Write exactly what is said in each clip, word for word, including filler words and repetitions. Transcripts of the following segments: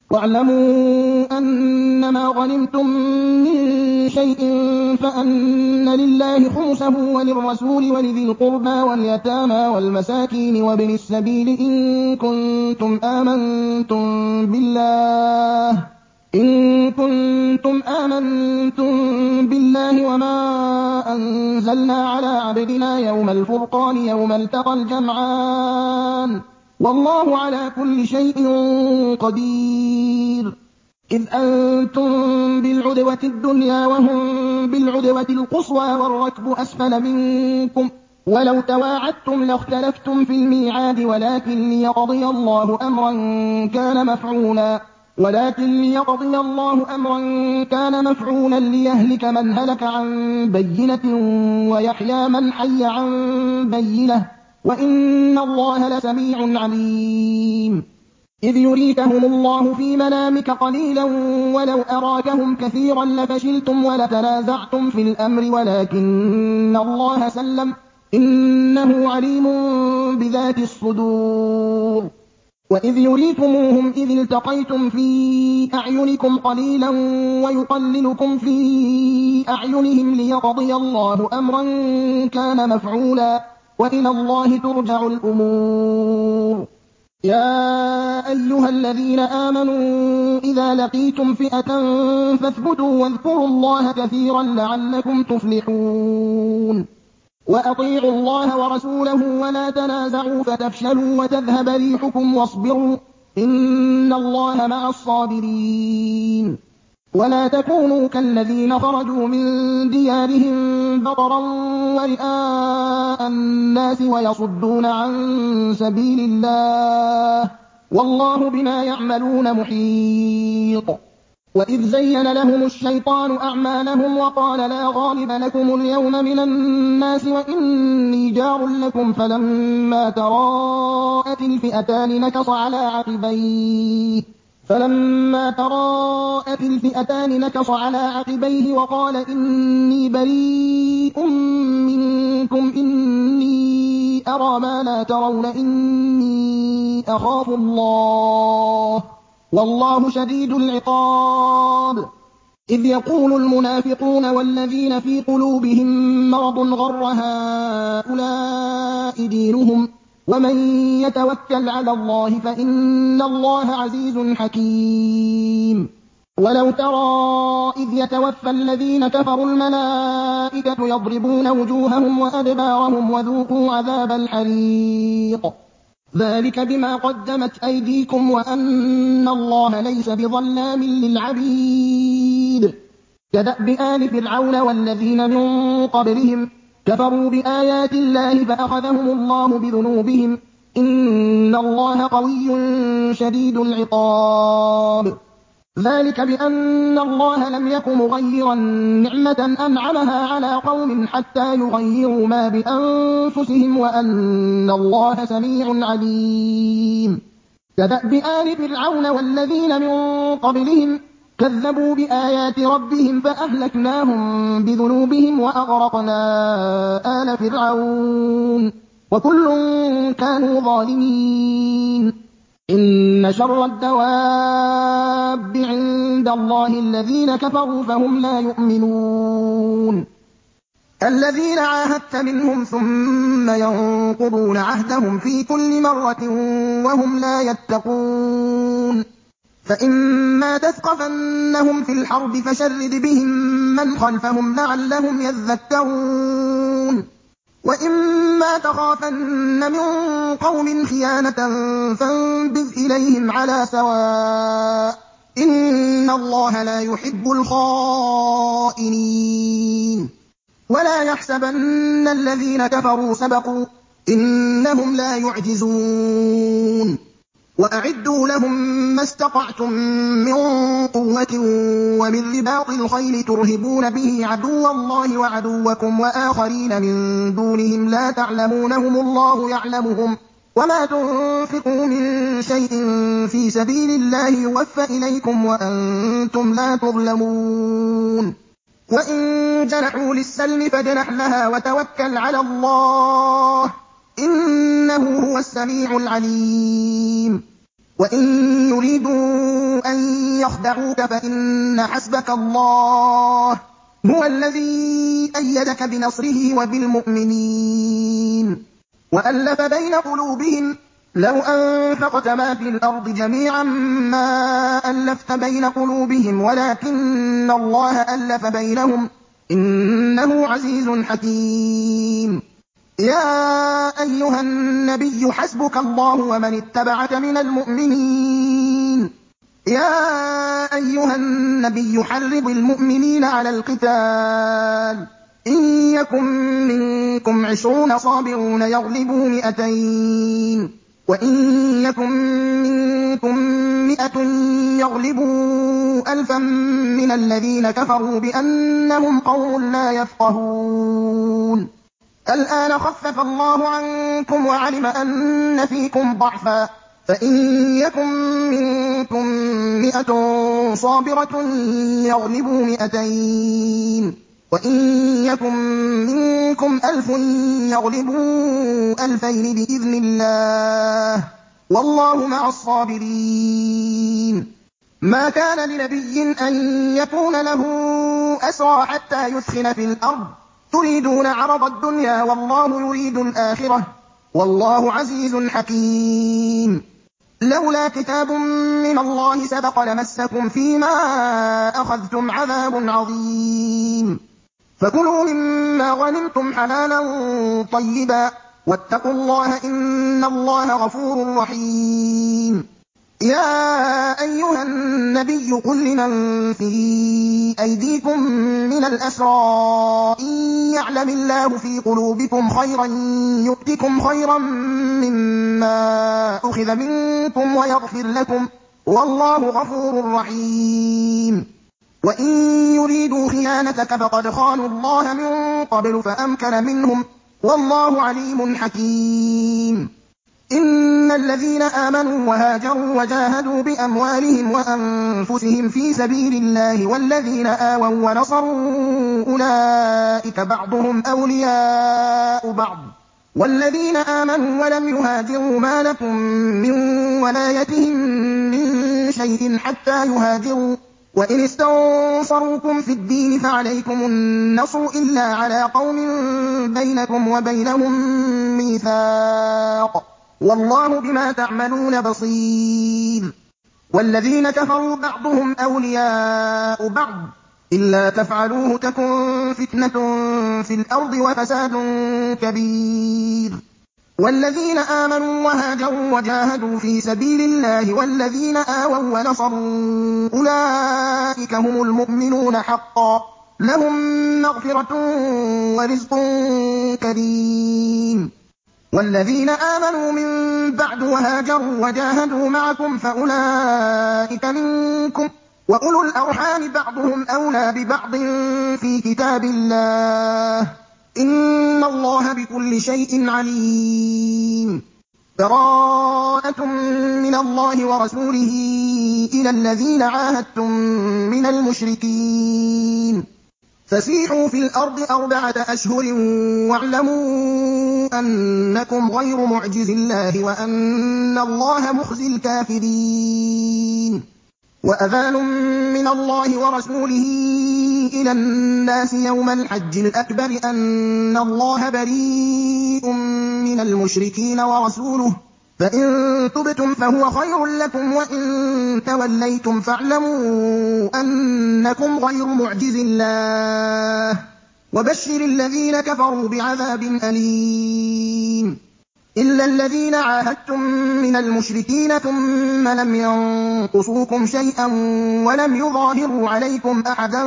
وَاعْلَمُوا أَنَّمَا غَنِمْتُم مِّن شَيْءٍ فَأَنَّ لِلَّهِ خُمُسَهُ وَلِلرَّسُولِ وَلِذِي الْقُرْبَىٰ وَالْيَتَامَىٰ وَالْمَسَاكِينِ وَابْنِ السَّبِيلِ إِن كُنتُمْ آمَنتُم بِاللَّهِ إِن كُنتُمْ آمَنتُم بِاللَّهِ وَمَا أَنزَلْنَا عَلَىٰ عَبْدِنَا يَوْمَ الْفُرْقَانِ يَوْمَ الْتَقَى الْجَمْعَانِ ۗ وَاللَّهُ عَلَىٰ كُلِّ شَيْءٍ قَدِيرٌ. إِذْ أَنتُم بِالْعُدْوَةِ الدُّنْيَا وَهُم بِالْعُدْوَةِ الْقُصْوَىٰ وَالرَّكْبُ أَسْفَلَ مِنكُمْ ۚ وَلَوْ تَوَاعَدتُّمْ لَاخْتَلَفْتُمْ فِي الْمِيعَادِ وَلَٰكِن لِّيَقْضِيَ اللَّهُ أَمْرًا كَانَ مَفْعُولًا ولكن ليقضي الله أمرا كان مفعولا ليهلك من هلك عن بينة ويحيى من حي عن بينة وإن الله لسميع عليم. إذ يريكهم الله في منامك قليلا ولو أراكهم كثيرا لفشلتم ولتنازعتم في الأمر ولكن الله سلم إنه عليم بذات الصدور. وإذ يريكموهم إذ التقيتم في أعينكم قليلا ويقللكم في أعينهم ليقضي الله أمرا كان مفعولا وإلى الله ترجع الأمور. يا أيها الذين آمنوا إذا لقيتم فئة فاثبتوا واذكروا الله كثيرا لعلكم تفلحون. وأطيعوا الله ورسوله ولا تنازعوا فتفشلوا وتذهب ريحكم واصبروا إن الله مع الصابرين. ولا تكونوا كالذين خرجوا من ديارهم بطرا ورئاء الناس ويصدون عن سبيل الله والله بما يعملون محيط. وإذ زين لهم الشيطان أعمالهم وقال لا غالب لكم اليوم من الناس وإني جار لكم فلما تراءت الفئتان نكص على عقبيه فلما تراءت الفئتان نكص على عقبيه وقال إني بريء منكم إني أرى ما لا ترون إني أخاف الله والله شديد العقاب. إذ يقول المنافقون والذين في قلوبهم مرض غر هؤلاء دينهم ومن يتوكل على الله فإن الله عزيز حكيم. ولو ترى إذ يتوفى الذين كفروا الملائكة يضربون وجوههم وأدبارهم وذوقوا عذاب الحريق ذلك بما قدمت أيديكم وأن الله ليس بظلام للعبيد. كدأب آل فرعون والذين من قبلهم كفروا بآيات الله فأخذهم الله بذنوبهم إن الله قوي شديد العقاب. ذلك بأن الله لم يك مغيرا نعمة أنعمها على قوم حتى يغيروا ما بأنفسهم وأن الله سميع عليم. كدأب آل فرعون والذين من قبلهم كذبوا بآيات ربهم فأهلكناهم بذنوبهم وأغرقنا آل فرعون وكل كانوا ظالمين. إن شر الدواب عند الله الذين كفروا فهم لا يؤمنون. الذين عاهدت منهم ثم ينقضون عهدهم في كل مرة وهم لا يتقون. فإما تثقفنهم في الحرب فشرد بهم من خلفهم لعلهم يذكرون. وإما تخافن من قوم خيانة فانبذ إليهم على سواء إن الله لا يحب الخائنين. ولا يحسبن الذين كفروا سبقوا إنهم لا يعجزون. وأعدوا لهم ما استطعتم من قوة ومن رباط الخيل ترهبون به عدو الله وعدوكم وآخرين من دونهم لا تعلمونهم الله يعلمهم وما تنفقوا من شيء في سبيل الله يوفى إليكم وأنتم لا تظلمون. وإن جنحوا للسلم فاجنح لها وتوكل على الله إنه هو السميع العليم. وَإِن يُرِيدُوا أَن يَخْدَعُوكَ فَإِنَّ حَسْبَكَ اللَّهُ هُوَ الَّذِي أَيَّدَكَ بِنَصْرِهِ وَبِالْمُؤْمِنِينَ وَأَلَّفَ بَيْنَ قُلُوبِهِمْ لَوْ أَنفَقْتَ مَا فِي الْأَرْضِ جَمِيعًا مَّا أَلَّفْتَ بَيْنَ قُلُوبِهِمْ وَلَٰكِنَّ اللَّهَ أَلَّفَ بَيْنَهُمْ ۚ إِنَّهُ عَزِيزٌ حَكِيمٌ يَا أَيُّهَا النَّبِيُّ حَسْبُكَ اللَّهُ وَمَنِ اتَّبَعَكَ مِنَ الْمُؤْمِنِينَ يَا أَيُّهَا النَّبِيُّ حَرِّضِ الْمُؤْمِنِينَ عَلَى الْقِتَالِ ۚ إِن يَكُن مِّنكُمْ عِشْرُونَ صَابِرُونَ يَغْلِبُوا مِائَتَيْنِ ۚ وَإِن يَكُن مِّنكُم مِّائَةٌ يَغْلِبُوا أَلْفًا مِّنَ الَّذِينَ كَفَرُوا بِأَنَّهُمْ قَوْمٌ لَّا يَفْقَهُونَ الْآنَ خَفَّفَ اللَّهُ عَنكُمْ وَعَلِمَ أَنَّ فِيكُمْ ضَعْفًا ۚ فَإِن يَكُن مِّنكُم مِّائَةٌ صَابِرَةٌ يَغْلِبُوا مِائَتَيْنِ ۚ وَإِن يَكُن مِّنكُمْ أَلْفٌ يَغْلِبُوا أَلْفَيْنِ بِإِذْنِ اللَّهِ ۗ وَاللَّهُ مَعَ الصَّابِرِينَ مَا كَانَ لِنَبِيٍّ أَن يَكُونَ لَهُ أَسْرَىٰ حَتَّىٰ يُثْخِنَ فِي الْأَرْضِ تُرِيدُونَ عَرَضَ الدُّنْيَا وَاللَّهُ يُرِيدُ الْآخِرَةَ ۗ وَاللَّهُ عَزِيزٌ حَكِيمٌ لَّوْلَا كِتَابٌ مِّنَ اللَّهِ سَبَقَ لَمَسَّكُمْ فِيمَا أَخَذْتُمْ عَذَابٌ عَظِيمٌ فَكُلُوا مِمَّا غَنِمْتُمْ حَلَالًا طَيِّبًا وَاتَّقُوا اللَّهَ ۚ إِنَّ اللَّهَ غَفُورٌ رَّحِيمٌ يَا أَيُّهَا النَّبِيُّ قُل لِّمَن فِي أَيْدِيكُم مِّنَ الْأَسْرَىٰ إِن يَعْلَمِ اللَّهُ فِي قُلُوبِكُمْ خَيْرًا يُؤْتِكُمْ خَيْرًا مِّمَّا أُخِذَ مِنكُمْ وَيَغْفِرْ لَكُمْ ۗ وَاللَّهُ غَفُورٌ رَّحِيمٌ وَإِن يُرِيدُوا خِيَانَتَكَ فَقَدْ خَانُوا اللَّهَ مِن قَبْلُ فَأَمْكَنَ مِنْهُمْ ۗ وَاللَّهُ عَلِيمٌ حَكِيمٌ إِنَّ الَّذِينَ آمَنُوا وَهَاجَرُوا وَجَاهَدُوا بِأَمْوَالِهِمْ وَأَنفُسِهِمْ فِي سَبِيلِ اللَّهِ وَالَّذِينَ آوَوا وَّنَصَرُوا أُولَٰئِكَ بَعْضُهُمْ أَوْلِيَاءُ بَعْضٍ ۚ وَالَّذِينَ آمَنُوا وَلَمْ يُهَاجِرُوا مَا لَكُم مِّن وَلَايَتِهِم مِّن شَيْءٍ حَتَّىٰ يُهَاجِرُوا ۚ وَإِنِ اسْتَنصَرُوكُمْ فِي الدِّينِ فَعَلَيْكُمُ النَّصْرُ إِلَّا عَلَىٰ قَوْمٍ بَيْنَكُمْ وَبَيْنَهُم مِّيثَاقٌ ۗ وَاللَّهُ بِمَا تَعْمَلُونَ بَصِيرٌ وَالَّذِينَ كَفَرُوا بَعْضُهُمْ أَوْلِيَاءُ بَعْضٍ ۚ إِلَّا تَفْعَلُوهُ تَكُن فِتْنَةٌ فِي الْأَرْضِ وَفَسَادٌ كَبِيرٌ وَالَّذِينَ آمَنُوا وَهَاجَرُوا وَجَاهَدُوا فِي سَبِيلِ اللَّهِ وَالَّذِينَ آوَوا وَّنَصَرُوا أُولَٰئِكَ هُمُ الْمُؤْمِنُونَ حَقًّا ۚ لَّهُم مَّغْفِرَةٌ وَرِزْقٌ كَرِيمٌ وَالَّذِينَ آمَنُوا مِن بَعْدُ وَهَاجَرُوا وَجَاهَدُوا مَعَكُمْ فَأُولَٰئِكَ مِنكُمْ ۚ وَأُولُو الْأَرْحَامِ بَعْضُهُمْ أَوْلَىٰ بِبَعْضٍ فِي كِتَابِ اللَّهِ ۗ إِنَّ اللَّهَ بِكُلِّ شَيْءٍ عَلِيمٌ بَرَاءَةٌ مِّنَ اللَّهِ وَرَسُولِهِ إِلَى الَّذِينَ عَاهَدتُّم مِّنَ الْمُشْرِكِينَ فَسِيحُوا فِي الْأَرْضِ أَرْبَعَةَ أَشْهُرٍ وَاعْلَمُوا أَنَّكُمْ غَيْرُ مُعْجِزِي اللَّهِ وَأَنَّ اللَّهَ مُخْزِي الْكَافِرِينَ وَأَذَانٌ مِّنَ اللَّهِ وَرَسُولِهِ إِلَى النَّاسِ يَوْمَ الْحَجِّ الْأَكْبَرِ أَنَّ اللَّهَ بَرِيءٌ مِّنَ الْمُشْرِكِينَ وَرَسُولُهُ ۚ فَإِن تُبْتُمْ فَهُوَ خَيْرٌ لَّكُمْ ۖ وَإِن تَوَلَّيْتُمْ فَاعْلَمُوا أَنَّكُمْ غَيْرُ مُعْجِزِي اللَّهِ ۗ وَبَشِّرِ الَّذِينَ كَفَرُوا بِعَذَابٍ أَلِيمٍ إِلَّا الَّذِينَ عَاهَدتُّم مِّنَ الْمُشْرِكِينَ ثُمَّ لَمْ يَنقُصُوكُمْ شَيْئًا وَلَمْ يُظَاهِرُوا عَلَيْكُمْ أَحَدًا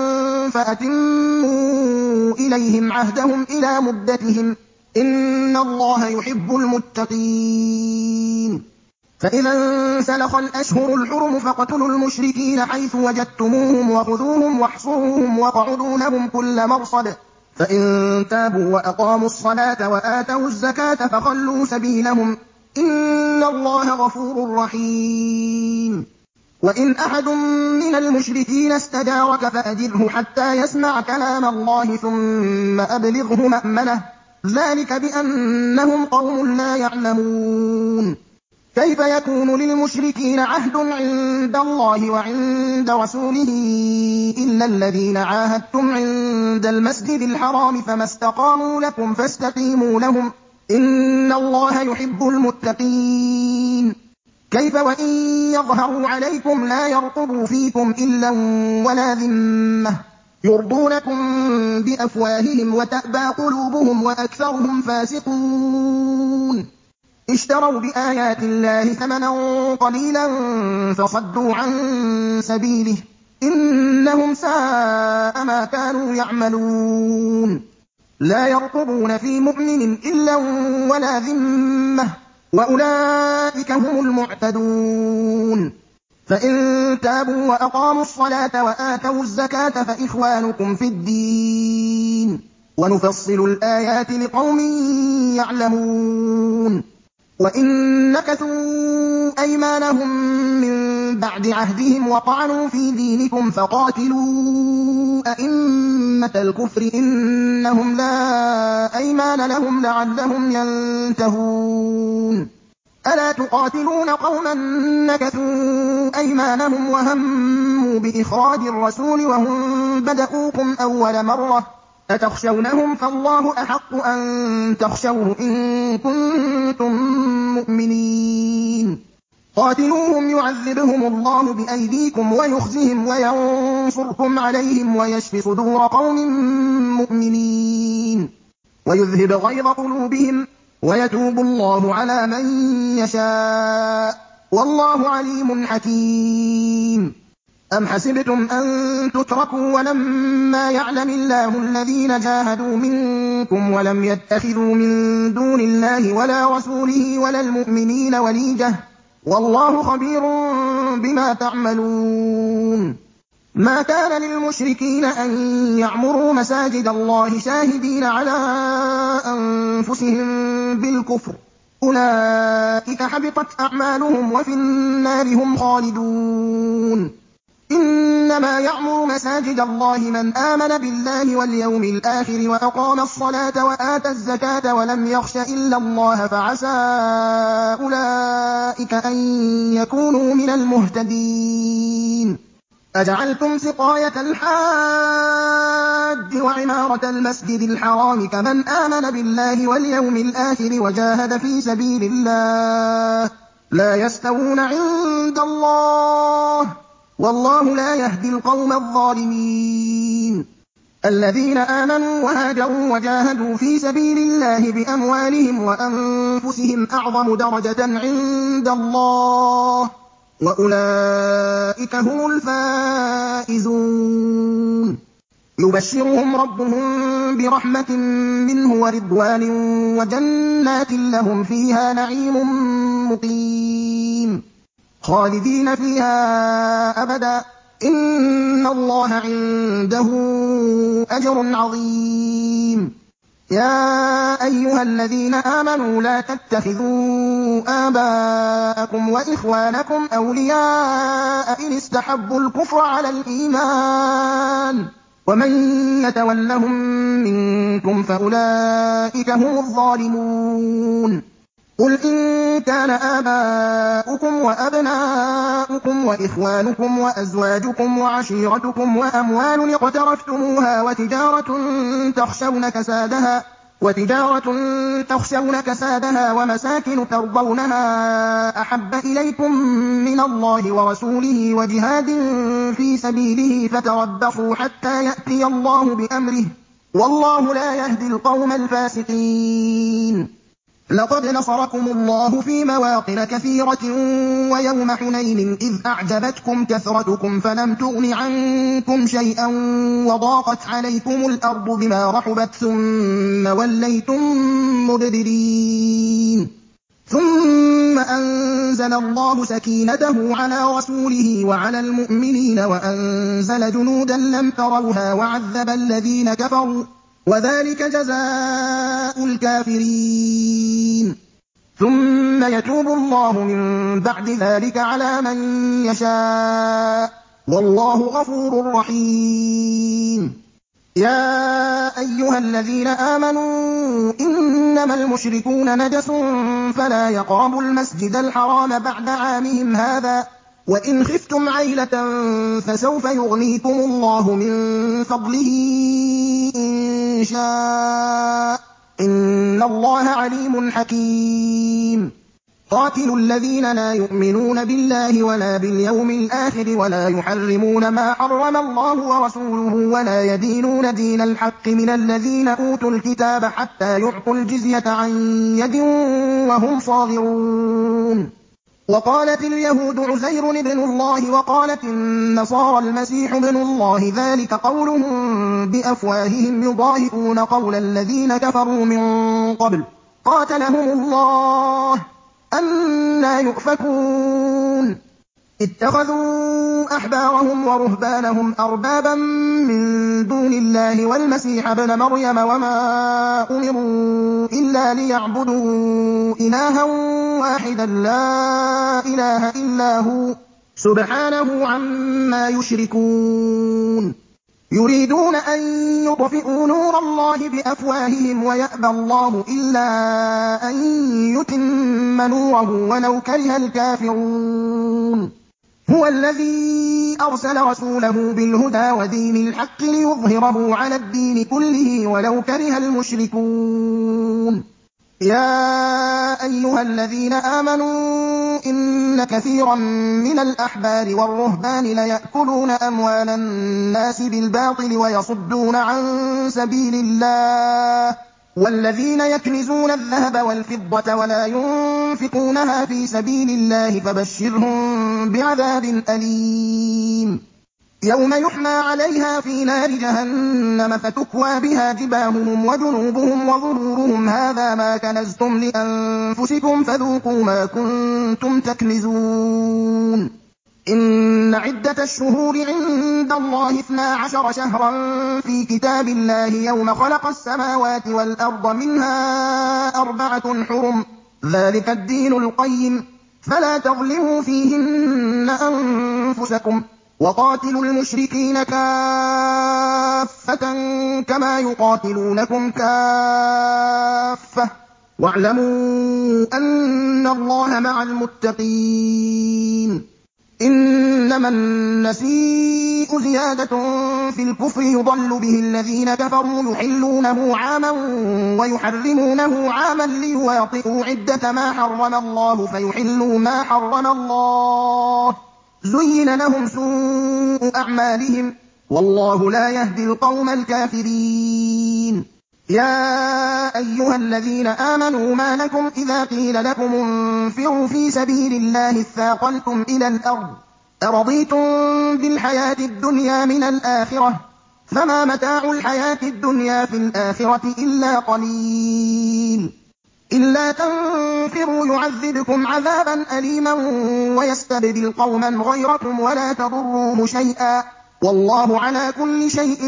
فَأَتِمُّوا إِلَيْهِمْ عَهْدَهُمْ إِلَىٰ مُدَّتِهِمْ ۚ إِنَّ اللَّهَ يُحِبُّ الْمُتَّقِينَ فَإِذَا انسَلَخَ الْأَشْهُرُ الْحُرُمُ فَاقْتُلُوا الْمُشْرِكِينَ حَيْثُ وَجَدتُّمُوهُمْ وَخُذُوهُمْ وَاحْصُرُوهُمْ وَاقْعُدُوا لَهُمْ كُلَّ مَرْصَدٍ فَإِن تَابُوا وَأَقَامُوا الصَّلَاةَ وَآتَوُا الزَّكَاةَ فَخَلُّوا سَبِيلَهُمْ ۚ إِنَّ اللَّهَ غَفُورٌ رَّحِيمٌ وَإِنْ أَحَدٌ مِّنَ الْمُشْرِكِينَ اسْتَجَارَكَ فَأَجِرْهُ حَتَّىٰ يَسْمَعَ كَلَامَ اللَّهِ ثُمَّ أَبْلِغْهُ مَأْمَنَهُ ۚ ذَٰلِكَ بِأَنَّهُمْ قَوْمٌ لَّا يَعْلَمُونَ كيف يكون للمشركين عهد عند الله وعند رسوله إلا الذين عاهدتم عند المسجد الحرام فما استقاموا لكم فاستقيموا لهم إن الله يحب المتقين كيف وإن يظهروا عليكم لا يرقبوا فيكم إلا ولا ذمة يرضونكم بأفواههم وتأبى قلوبهم وأكثرهم فاسقون اشتروا بآيات الله ثمنا قليلا فصدوا عن سبيله إنهم ساء ما كانوا يعملون لا يرقبون في مؤمن إلا ولا ذمة وأولئك هم المعتدون فإن تابوا وأقاموا الصلاة وآتوا الزكاة فإخوانكم في الدين ونفصل الآيات لقوم يعلمون وإن نكثوا أيمانهم من بعد عهدهم وطعنوا في دينكم فقاتلوا أئمة الكفر إنهم لا أيمان لهم لعلهم ينتهون ألا تقاتلون قوما نكثوا أيمانهم وهموا بإخراج الرسول وهم بدأوكم أول مرة أتخشونهم فالله أحق أن تخشوه إن كنتم مؤمنين قاتلوهم يعذبهم الله بأيديكم ويخزهم وينصركم عليهم ويشف صدور قوم مؤمنين ويذهب غيظ قلوبهم ويتوب الله على من يشاء والله عليم حكيم أم حسبتم أن تتركوا ولما يعلم الله الذين جاهدوا منكم ولم يتخذوا من دون الله ولا رسوله ولا المؤمنين وليجة والله خبير بما تعملون ما كان للمشركين أن يعمروا مساجد الله شاهدين على أنفسهم بالكفر أولئك حبطت أعمالهم وفي النار هم خالدون إنما يعمر مساجد الله من آمن بالله واليوم الآخر وأقام الصلاة وآتى الزكاة ولم يخش إلا الله فعسى أولئك أن يكونوا من المهتدين أجعلتم سقاية الحاج وعمارة المسجد الحرام كمن آمن بالله واليوم الآخر وجاهد في سبيل الله لا يستوون عند الله والله لا يهدي القوم الظالمين الذين آمنوا وهاجروا وجاهدوا في سبيل الله بأموالهم وأنفسهم أعظم درجة عند الله وأولئك هم الفائزون يبشرهم ربهم برحمة منه ورضوان وجنات لهم فيها نعيم مقيم خالدين فيها أبدا إن الله عنده أجر عظيم يا أيها الذين آمنوا لا تتخذوا آباءكم وإخوانكم أولياء إن استحبوا الكفر على الإيمان ومن يتولهم منكم فأولئك هم الظالمون قل إن كان آباؤكم وأبناؤكم وإخوانكم وأزواجكم وعشيرتكم وأموال اقترفتموها وتجارة تخشون كسادها وتجارة تخشون كسادها ومساكن ترضونها أحب إليكم من الله ورسوله وجهاد في سبيله فتربصوا حتى يأتي الله بأمره والله لا يهدي القوم الفاسقين لقد نصركم الله في مواطن كثيرة ويوم حنين إذ أعجبتكم كثرتكم فلم تغن عنكم شيئا وضاقت عليكم الأرض بما رحبت ثم وليتم مدبرين ثم أنزل الله سكينته على رسوله وعلى المؤمنين وأنزل جنودا لم تروها وعذب الذين كفروا وذلك جزاء الكافرين ثم يتوب الله من بعد ذلك على من يشاء والله غفور رحيم يا أيها الذين آمنوا إن إنما المشركون نجس فلا يقربوا المسجد الحرام بعد عامهم هذا وإن خفتم عيلة فسوف يغنيكم الله من فضله إن شاء إن الله عليم حكيم قاتلوا الذين لا يؤمنون بالله ولا باليوم الآخر ولا يحرمون ما حرم الله ورسوله ولا يدينون دين الحق من الذين أوتوا الكتاب حتى يعطوا الجزية عن يد وهم صاغرون وقالت اليهود عزير ابن الله وقالت النصارى المسيح ابن الله ذلك قولهم بأفواههم يضاهئون قول الذين كفروا من قبل قاتلهم الله أنى يؤفكون اتخذوا أحبارهم ورهبانهم أربابا من دون الله والمسيح ابن مريم وما أمروا إلا ليعبدوا إلها واحدا لا إله إلا هو سبحانه عما يشركون يريدون أن يطفئوا نور الله بأفواههم ويأبى الله إلا أن يتم نوره ولو كره الكافرون هو الذي أرسل رسوله بالهدى ودين الحق ليظهره على الدين كله ولو كره المشركون يا أيها الذين آمنوا إن كثيرا من الأحبار والرهبان ليأكلون أموال الناس بالباطل ويصدون عن سبيل الله والذين يكنزون الذهب والفضة ولا ينفقونها في سبيل الله فبشرهم بعذاب أليم يوم يحمى عليها في نار جهنم فتكوى بها جباههم وجنوبهم وظهورهم هذا ما كنزتم لأنفسكم فذوقوا ما كنتم تكنزون إن عدة الشهور عند الله اثنا عشر شهرا في كتاب الله يوم خلق السماوات والأرض منها أربعة حرم ذلك الدين القيم فلا تظلموا فيهن أنفسكم وقاتلوا المشركين كافة كما يقاتلونكم كافة واعلموا أن الله مع المتقين إنما النسيء زيادة في الكفر يضل به الذين كفروا يحلونه عاما ويحرمونه عاما ليواطئوا عدة ما حرم الله فيحلوا ما حرم الله زين لهم سوء أعمالهم والله لا يهدي القوم الكافرين يا أيها الذين آمنوا ما لكم إذا قيل لكم انفروا في سبيل الله اثاقلتم إلى الأرض أرضيتم بالحياة الدنيا من الآخرة فما متاع الحياة الدنيا في الآخرة إلا قليل إلا تنفروا يعذبكم عذابا أليما ويستبدل قوما غيركم ولا تضروه شيئا والله على كل شيء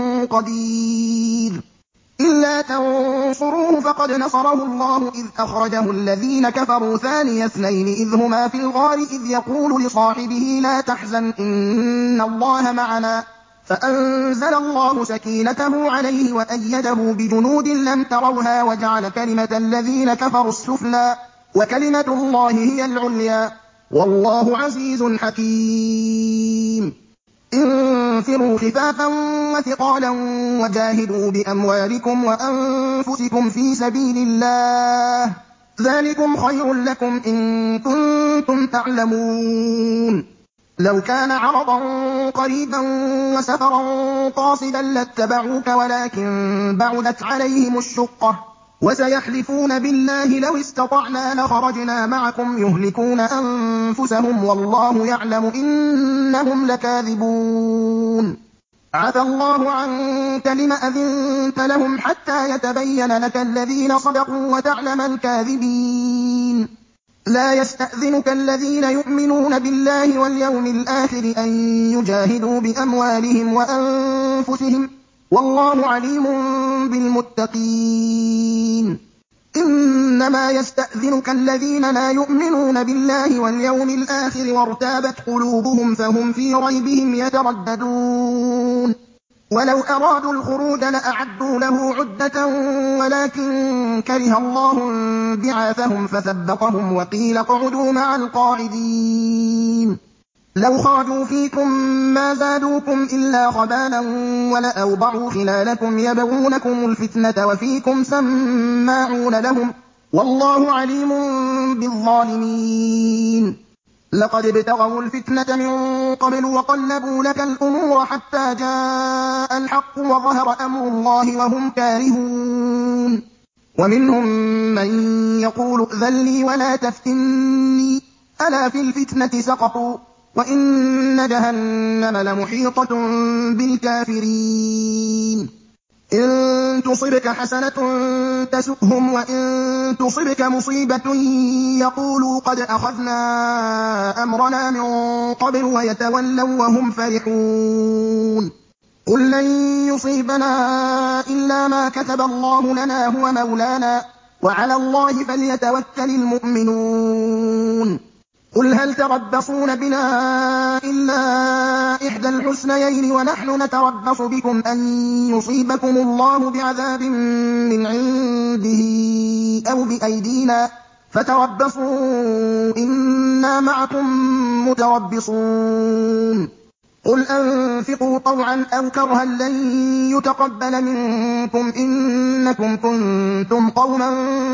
قدير إلا تنصروه فقد نصره الله إذ أخرجه الذين كفروا ثاني اثنين إذ هما في الغار إذ يقول لصاحبه لا تحزن إن الله معنا فأنزل الله سكينته عليه وأيده بجنود لم تروها وجعل كلمة الذين كفروا السفلى وكلمة الله هي العليا والله عزيز حكيم انفروا خفافا وثقالا وجاهدوا بأموالكم وأنفسكم في سبيل الله ذلكم خير لكم إن كنتم تعلمون لو كان عرضا قريبا وسفرا قاصدا لاتبعوك ولكن بعدت عليهم الشقة وسيحلفون بالله لو استطعنا لخرجنا معكم يهلكون أنفسهم والله يعلم إنهم لكاذبون عفى الله عنك لم أذنت لهم حتى يتبين لك الذين صدقوا وتعلم الكاذبين لا يستأذنك الذين يؤمنون بالله واليوم الآخر أن يجاهدوا بأموالهم وأنفسهم والله عليم بالمتقين إنما يستأذنك الذين لا يؤمنون بالله واليوم الآخر وارتابت قلوبهم فهم في ريبهم يترددون وَلَوْ أَرَادُوا الْخُرُوجَ لَأَعَدُّوا لَهُ عُدَّةً وَلَٰكِن كَرِهَ اللَّهُ انبِعَاثَهُمْ فَثَبَّطَهُمْ وَقِيلَ اقْعُدُوا مَعَ الْقَاعِدِينَ لَوْ خَرَجُوا فِيكُم مَّا زَادُوكُمْ إِلَّا خَبَالًا وَلَأَوْضَعُوا خِلَالَكُمْ يَبْغُونَكُمُ الْفِتْنَةَ وَفِيكُمْ سَمَّاعُونَ لَهُمْ ۗ وَاللَّهُ عَلِيمٌ بِالظَّالِمِينَ لَقَدِ ابْتَغَوُا الْفِتْنَةَ مِن قَبْلُ وَقَلَّبُوا لَكَ الْأُمُورَ حَتَّىٰ جَاءَ الْحَقُّ وَظَهَرَ أَمْرُ اللَّهِ وَهُمْ كَارِهُونَ وَمِنْهُم مَّن يَقُولُ ائْذَن لِّي وَلَا تَفْتِنِّي أَلَا فِي الْفِتْنَةِ سَقَطُوا وَإِنَّ جَهَنَّمَ لَمُحِيطَةٌ بِالْكَافِرِينَ إِن تُصِبْكَ حَسَنَةٌ تَسُؤْهُمْ وَإِن تُصِبْكَ مُصِيبَةٌ يَقُولُوا قَدْ أَخَذْنَا أَمْرَنَا مِن قَبْلُ وَيَتَوَلَّوا وَّهُمْ فَرِحُونَ قُل لَّن يُصِيبَنَا إِلَّا مَا كَتَبَ اللَّهُ لَنَا هُوَ مَوْلَانَا وَعَلَى اللَّهِ فَلْيَتَوَكَّلِ الْمُؤْمِنُونَ قُلْ هَلْ تَرَبَّصُونَ بِنَا إِلَّا إِحْدَى الْحُسْنَيَيْنِ وَنَحْنُ نَتَرَبَّصُ بِكُمْ أَن يُصِيبَكُمُ اللَّهُ بِعَذَابٍ مِّنْ عِندِهِ أَوْ بِأَيْدِينَا فَتَرَبَّصُوا إِنَّا مَعَكُم مُّتَرَبِّصُونَ قُلْ أَنفِقُوا طَوْعًا أَوْ كَرْهًا لَّن يُتَقَبَّلَ مِنكُمْ إِنَّكُمْ كُنتُمْ قَوْمًا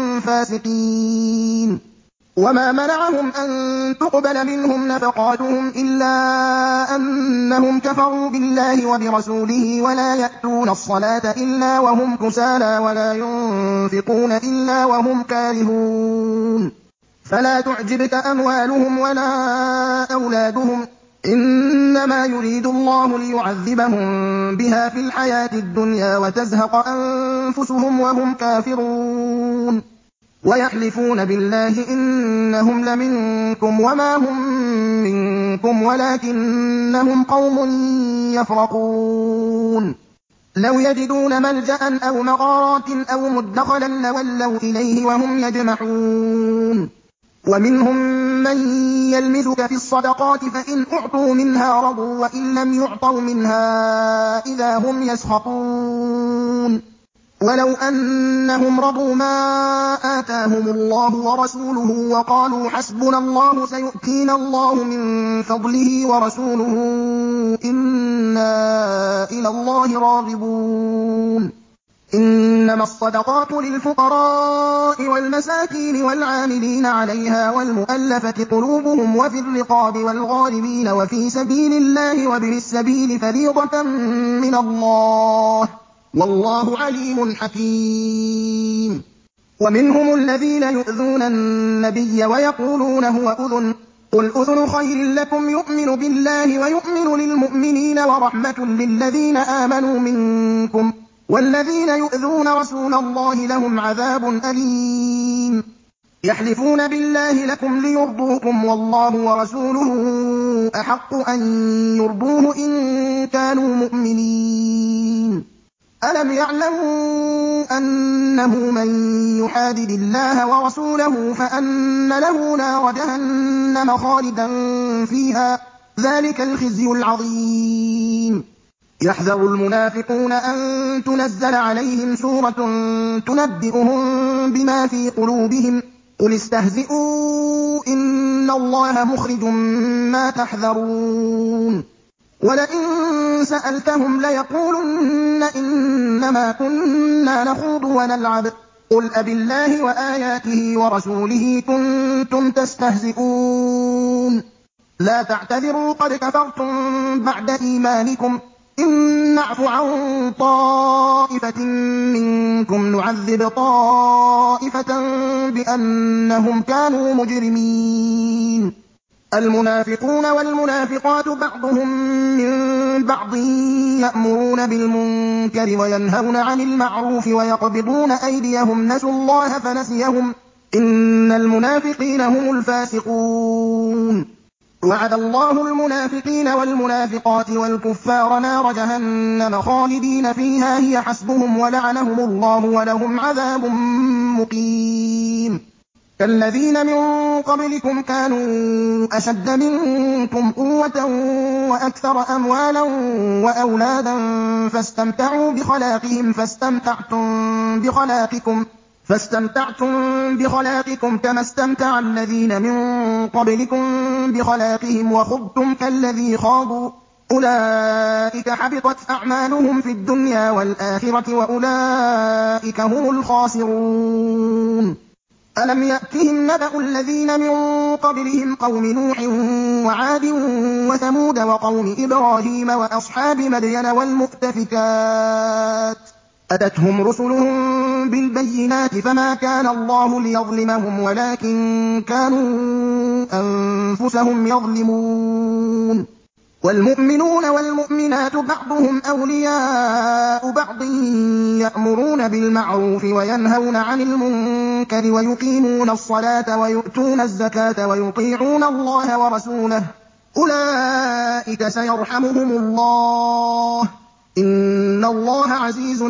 فَاسِقِينَ وَمَا مَنَعَهُمْ أَن تُقْبَلَ مِنْهُمْ نَفَقَاتُهُمْ إِلَّا أَنَّهُمْ كَفَرُوا بِاللَّهِ وَبِرَسُولِهِ وَلَا يَأْتُونَ الصَّلَاةَ إِلَّا وَهُمْ كُسَالَىٰ وَلَا يُنفِقُونَ إِلَّا وَهُمْ كَارِهُونَ فَلَا تُعْجِبْكَ أَمْوَالُهُمْ وَلَا أَوْلَادُهُمْ ۚ إِنَّمَا يُرِيدُ اللَّهُ لِيُعَذِّبَهُم بِهَا فِي الْحَيَاةِ الدُّنْيَا وَتَزْهَقَ أَنفُسُهُمْ وَهُمْ كَافِرُونَ وَيَحْلِفُونَ بِاللَّهِ إِنَّهُمْ لَمِنكُمْ وَمَا هُم مِّنكُمْ وَلَٰكِنَّهُمْ قَوْمٌ يَفْرَقُونَ لَوْ يَجِدُونَ مَلْجَأً أَوْ مَغَارَاتٍ أَوْ مُدَّخَلًا لَّوَلَّوْا إِلَيْهِ وَهُمْ يَجْمَحُونَ وَمِنْهُم مَّن يَلْمِزُكَ في الصَّدَقَاتِ فَإِنْ أُعْطُوا مِنْهَا رَضُوا وَإِن لَّمْ يُعْطَوْا مِنْهَا إِذَا هُمْ يَسْخَطُونَ وَلَوْ أَنَّهُمْ رَضُوا مَا آتَاهُمُ اللَّهُ وَرَسُولُهُ وَقَالُوا حَسْبُنَا اللَّهُ سَيُؤْتِينَا اللَّهُ مِن فَضْلِهِ وَرَسُولُهُ إِنَّا إِلَى اللَّهِ رَاغِبُونَ إِنَّمَا الصَّدَقَاتُ لِلْفُقَرَاءِ وَالْمَسَاكِينِ وَالْعَامِلِينَ عَلَيْهَا وَالْمُؤَلَّفَةِ قُلُوبُهُمْ وَفِي الرِّقَابِ وَالْغَارِمِينَ وَفِي سَبِيلِ اللَّهِ وَابْنِ السَّبِيلِ فَرِيضَةً مِّنَ اللَّهِ ۗ وَاللَّهُ عَلِيمٌ حَكِيمٌ وَمِنْهُمُ الَّذِينَ يُؤْذُونَ النَّبِيَّ وَيَقُولُونَ هُوَ أُذُنٌ ۚ قُلْ أُذُنُ خَيْرٍ لَّكُمْ يُؤْمِنُ بِاللَّهِ وَيُؤْمِنُ لِلْمُؤْمِنِينَ وَرَحْمَةٌ لِّلَّذِينَ آمَنُوا مِنكُمْ ۚ وَالَّذِينَ يُؤْذُونَ رَسُولَ اللَّهِ لَهُمْ عَذَابٌ أَلِيمٌ يَحْلِفُونَ بِاللَّهِ لَكُمْ لِيُرْضُوكُمْ وَاللَّهُ وَرَسُولُهُ أَحَقُّ أَن يُرْضُوهُ إِن كَانُوا مُؤْمِنِينَ أَلَمْ يَعْلَمُوا أَنَّهُ مَن يُحَادِدِ اللَّهَ وَرَسُولَهُ فَأَنَّ لَهُ نَارَ جَهَنَّمَ خَالِدًا فِيهَا ۚ ذَٰلِكَ الْخِزْيُ الْعَظِيمُ يَحْذَرُ الْمُنَافِقُونَ أَن تُنَزَّلَ عَلَيْهِمْ سُورَةٌ تُنَبِّئُهُم بِمَا فِي قُلُوبِهِمْ ۚ قُلِ اسْتَهْزِئُوا إِنَّ اللَّهَ مُخْرِجٌ مَّا تَحْذَرُونَ وَلَئِن سَأَلْتَهُمْ لَيَقُولُنَّ إِنَّمَا كُنَّا نَخُوضُ وَنَلْعَبُ ۚ قُلْ أَبِاللَّهِ وَآيَاتِهِ وَرَسُولِهِ كُنتُمْ تَسْتَهْزِئُونَ لَا تَعْتَذِرُوا قَدْ كَفَرْتُم بَعْدَ إِيمَانِكُمْ ۚ إِن نَّعْفُ عَن طَائِفَةٍ مِّنكُمْ نُعَذِّبْ طَائِفَةً بِأَنَّهُمْ كَانُوا مُجْرِمِينَ الْمُنَافِقُونَ وَالْمُنَافِقَاتُ بَعْضُهُم مِّن بَعْضٍ يَأْمُرُونَ بِالْمُنكَرِ وَيَنْهَوْنَ عَنِ الْمَعْرُوفِ وَيَقْبِضُونَ أَيْدِيَهُمْ ۚ نَسُوا اللَّهَ فَنَسِيَهُمْ ۗ إِنَّ الْمُنَافِقِينَ هُمُ الْفَاسِقُونَ وَعَدَ اللَّهُ الْمُنَافِقِينَ وَالْمُنَافِقَاتِ وَالْكُفَّارَ نَارَ جَهَنَّمَ خَالِدِينَ فِيهَا ۚ هِيَ حَسْبُهُمْ وَلَعَنَهُمُ اللَّهُ وَلَهُمْ عَذَابٌ مُّقِيمٌ كالذين من قبلكم كانوا أشد منكم قوة وأكثر أموالا وأولادا فاستمتعوا بخلاقهم فاستمتعتم بخلاقكم فاستمتعتم بخلاقكم كما استمتع الذين من قبلكم بخلاقهم وخضتم كالذي خاضوا أولئك حبطت أعمالهم في الدنيا والآخرة وأولئك هم الخاسرون ألم يأتهم نبأ الذين من قبلهم قوم نوح وعاد وثمود وقوم إبراهيم وأصحاب مدين والمؤتفكات أتتهم رسلهم بالبينات فما كان الله ليظلمهم ولكن كانوا أنفسهم يظلمون والمؤمنون والمؤمنات بعضهم أولياء بعض يأمرون بالمعروف وينهون عن المنكر ويقيمون الصلاة ويؤتون الزكاة ويطيعون الله ورسوله أولئك سيرحمهم الله إن الله عزيز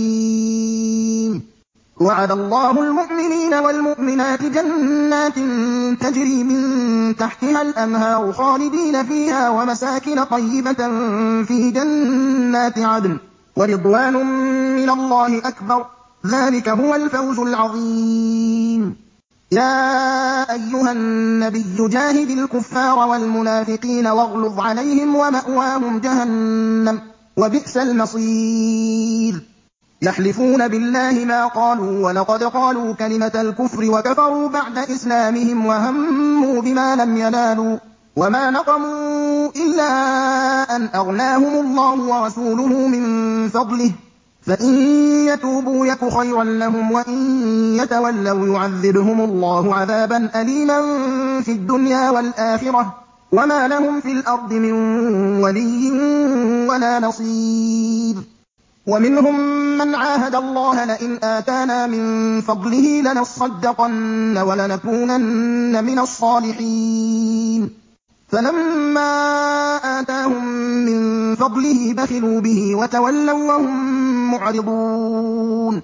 حكيم وعد الله المؤمنين والمؤمنات جنات تجري من تحتها الأنهار خالدين فيها ومساكن طيبة في جنات عدن ورضوان من الله أكبر ذلك هو الفوز العظيم يا أيها النبي جاهد الكفار والمنافقين واغلظ عليهم ومأواهم جهنم وبئس المصير يحلفون بالله ما قالوا ولقد قالوا كلمة الكفر وكفروا بعد إسلامهم وهموا بما لم ينالوا وما نقموا إلا أن أغناهم الله ورسوله من فضله فإن يتوبوا يك خيرا لهم وإن يتولوا يعذبهم الله عذابا أليما في الدنيا والآخرة وما لهم في الأرض من ولي ولا نصير ومنهم من عاهد الله لئن آتانا من فضله لنصدقن ولنكونن من الصالحين فلما آتاهم من فضله بخلوا به وتولوا وهم معرضون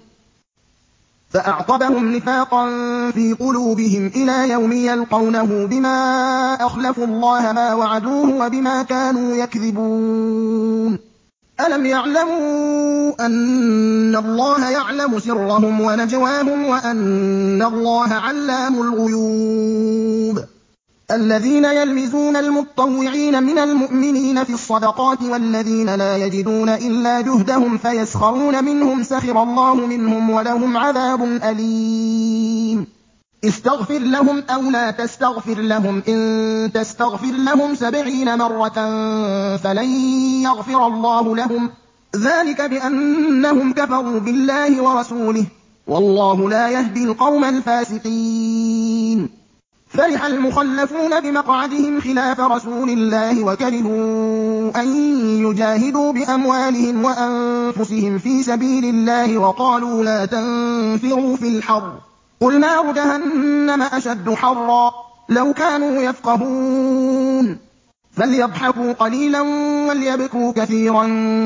فأعقبهم نفاقا في قلوبهم إلى يوم يلقونه بما أخلفوا الله ما وعدوه وبما كانوا يكذبون ألم يعلموا أن الله يعلم سرهم ونجواهم وأن الله علام الغيوب الذين يلمزون المطوعين من المؤمنين في الصدقات والذين لا يجدون إلا جهدهم فيسخرون منهم سخر الله منهم ولهم عذاب أليم استغفر لهم أو لا تستغفر لهم إن تستغفر لهم سبعين مرة فلن يغفر الله لهم ذلك بأنهم كفروا بالله ورسوله والله لا يهدي القوم الفاسقين فرح المخلفون بمقعدهم خلاف رسول الله وكرهوا أن يجاهدوا بأموالهم وأنفسهم في سبيل الله وقالوا لا تنفروا في الحر قل نار جهنم أشد حرا لو كانوا يفقهون فليضحكوا قليلا وليبكوا كثيرا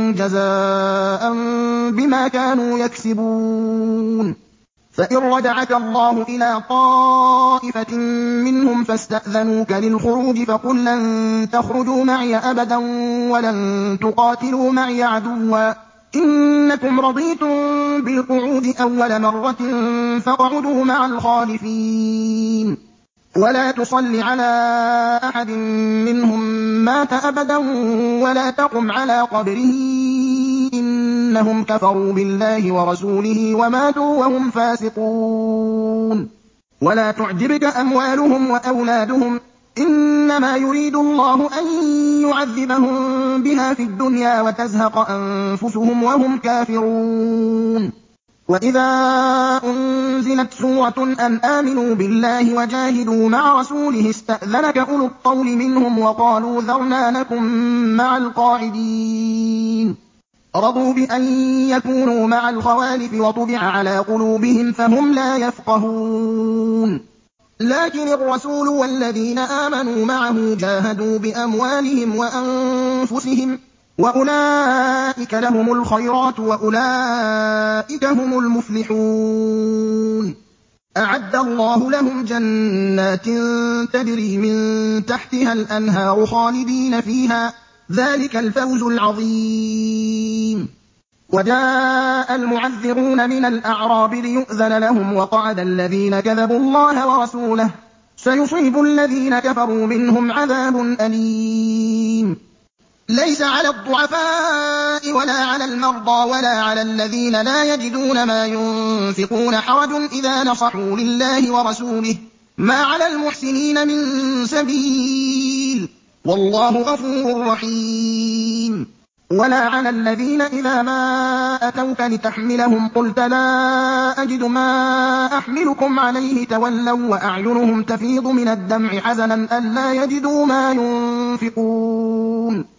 جزاء بما كانوا يكسبون فإن رجعك الله إلى طائفة منهم فاستأذنوك للخروج فقل لن تخرجوا معي أبدا ولن تقاتلوا معي عدوا إنكم رضيتم بالقعود أول مرة فاقعدوا مع الخالفين ولا تصل على أحد منهم مات أبدا ولا تقم على قبره إنهم كفروا بالله ورسوله وماتوا وهم فاسقون ولا تعجبك أموالهم وأولادهم إنما يريد الله أن يعذبهم بها في الدنيا وتزهق أنفسهم وهم كافرون وإذا أنزلت سورة أن آمنوا بالله وجاهدوا مع رسوله استأذنك أولو الطول منهم وقالوا ذرنا نكن مع القاعدين رضوا بأن يكونوا مع الخوالف وطبع على قلوبهم فهم لا يفقهون لكن الرسول والذين آمنوا معه جاهدوا بأموالهم وأنفسهم وأولئك لهم الخيرات وأولئك هم المفلحون أعد الله لهم جنات تجري من تحتها الأنهار خالدين فيها ذلك الفوز العظيم. وجاء المعذرون من الأعراب ليؤذن لهم وقعد الذين كذبوا الله ورسوله سيصيب الذين كفروا منهم عذاب أليم. ليس على الضعفاء ولا على المرضى ولا على الذين لا يجدون ما ينفقون حرج إذا نصحوا لله ورسوله ما على المحسنين من سبيل والله غفور رحيم. ولا على الذين إذا ما أتوك لتحملهم قلت لا أجد ما أحملكم عليه تولوا وأعينهم تفيض من الدمع حزنا ألا يجدوا ما ينفقون